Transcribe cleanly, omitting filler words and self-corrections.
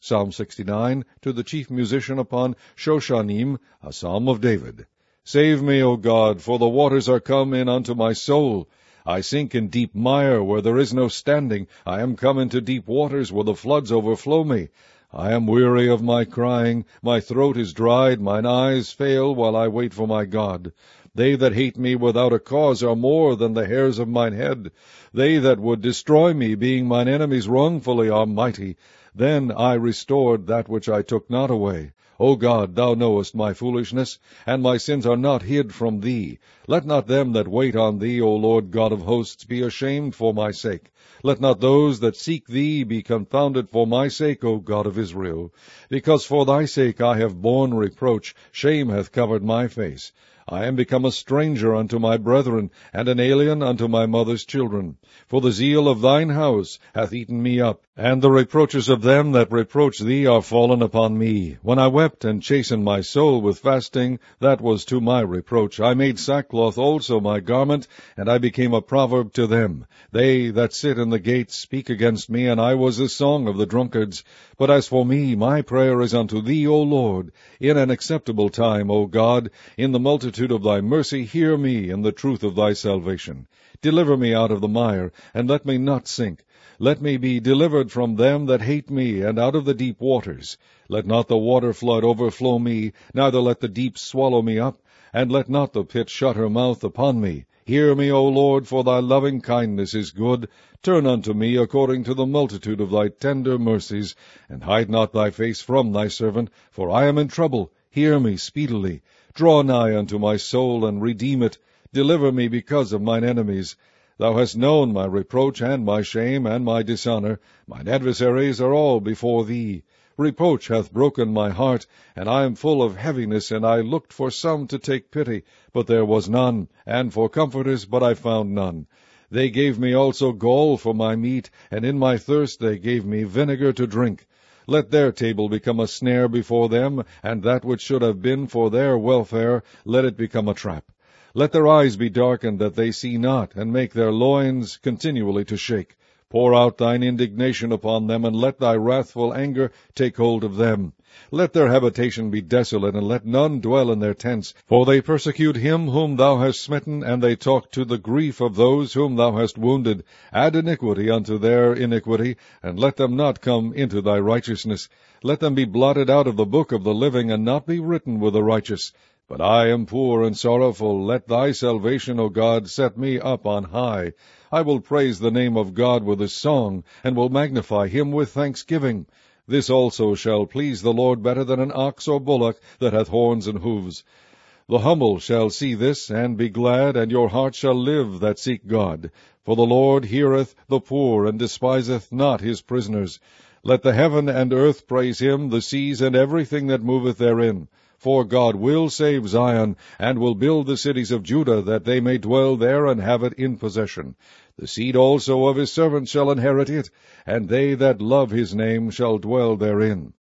Psalm 69, to the chief musician upon Shoshanim, a psalm of David. Save me, O God, for the waters are come in unto my soul. I sink in deep mire where there is no standing. I am come into deep waters where the floods overflow me. I am weary of my crying. My throat is dried. Mine eyes fail while I wait for my God. They that hate me without a cause are more than the hairs of mine head. They that would destroy me, being mine enemies wrongfully, are mighty. Then I restored that which I took not away. O God, thou knowest my foolishness, and my sins are not hid from thee. Let not them that wait on thee, O Lord God of hosts, be ashamed for my sake. Let not those that seek thee be confounded for my sake, O God of Israel. Because for thy sake I have borne reproach, shame hath covered my face. I am become a stranger unto my brethren, and an alien unto my mother's children. For the zeal of thine house hath eaten me up, and the reproaches of them that reproach thee are fallen upon me. When I wept and chastened my soul with fasting, that was to my reproach. I made sackcloth also my garment, and I became a proverb to them. They that sit in the gates speak against me, and I was the song of the drunkards. But as for me, my prayer is unto thee, O Lord. In an acceptable time, O God, in the multitude of thy mercy, hear me in the truth of thy salvation. Deliver me out of the mire, and let me not sink. Let me be delivered from them that hate me, and out of the deep waters. Let not the water flood overflow me, neither let the deep swallow me up, and let not the pit shut her mouth upon me. Hear me, O Lord, for thy loving kindness is good. Turn unto me according to the multitude of thy tender mercies, and hide not thy face from thy servant, for I am in trouble. Hear me speedily. Draw nigh unto my soul, and redeem it. Deliver me because of mine enemies. Thou hast known my reproach, and my shame, and my dishonor. Mine adversaries are all before thee. Reproach hath broken my heart, and I am full of heaviness, and I looked for some to take pity, but there was none, and for comforters, but I found none. They gave me also gall for my meat, and in my thirst they gave me vinegar to drink. Let their table become a snare before them, and that which should have been for their welfare, let it become a trap. Let their eyes be darkened, that they see not, and make their loins continually to shake. Pour out thine indignation upon them, and let thy wrathful anger take hold of them. Let their habitation be desolate, and let none dwell in their tents. For they persecute him whom thou hast smitten, and they talk to the grief of those whom thou hast wounded. Add iniquity unto their iniquity, and let them not come into thy righteousness. Let them be blotted out of the book of the living, and not be written with the righteous. But I am poor and sorrowful. Let thy salvation, O God, set me up on high. I will praise the name of God with a song, and will magnify him with thanksgiving. This also shall please the Lord better than an ox or bullock that hath horns and hoofs. The humble shall see this, and be glad, and your heart shall live that seek God. For the Lord heareth the poor, and despiseth not his prisoners. Let the heaven and earth praise him, the seas and everything that moveth therein. For God will save Zion, and will build the cities of Judah, that they may dwell there and have it in possession. The seed also of his servants shall inherit it, and they that love his name shall dwell therein.